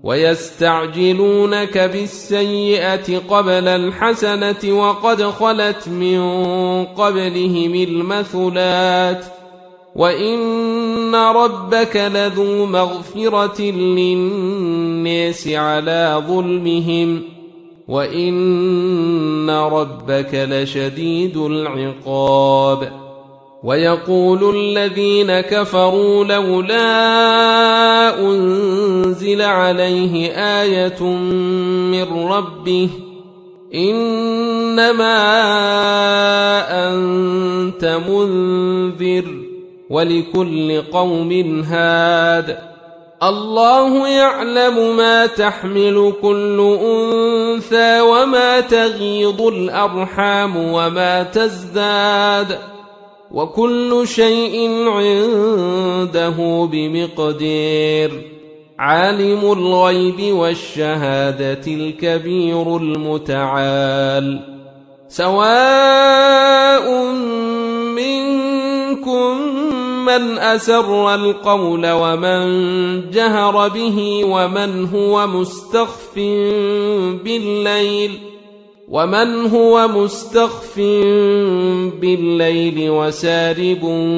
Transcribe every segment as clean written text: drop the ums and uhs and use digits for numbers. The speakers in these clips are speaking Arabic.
ويستعجلونك بالسيئة قبل الحسنة وقد خلت من قبلهم المثلات وإن ربك لذو مغفرة للناس على ظلمهم وإن ربك لشديد العقاب. ويقول الذين كفروا لولا أنزل عليه آية من ربه إنما أنت منذر ولكل قوم هاد الله يعلم ما تحمل كل أنثى وما تغيض الأرحام وما تزداد وكل شيء عنده بمقدار عالم الغيب والشهادة الكبير المتعال. سواء منكم من أسر القول ومن جهر به ومن هو مستخف بالليل وسارب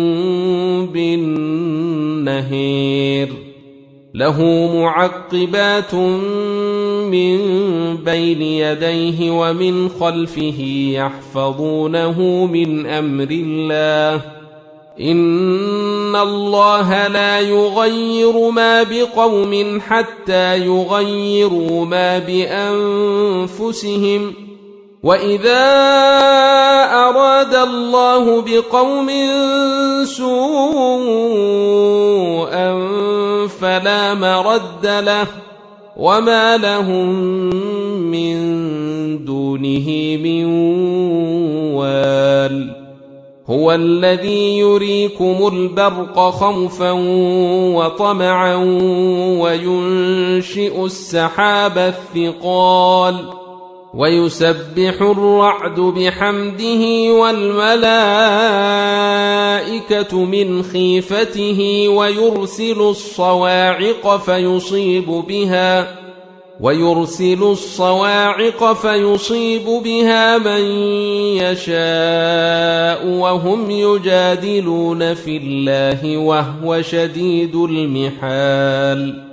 بالنهار له معقبات من بين يديه ومن خلفه يحفظونه من أمر الله إن الله لا يغير ما بقوم حتى يغيروا ما بأنفسهم وإذا أراد الله بقوم سوءا فلا مرد له وما لهم من دونه من وال. هو الذي يريكم البرق خوفا وطمعا وينشئ السحاب الثقال ويسبح الرعد بحمده والملائكة من خيفته ويرسل الصواعق فيصيب بها من يشاء وهم يجادلون في الله وهو شديد المحال.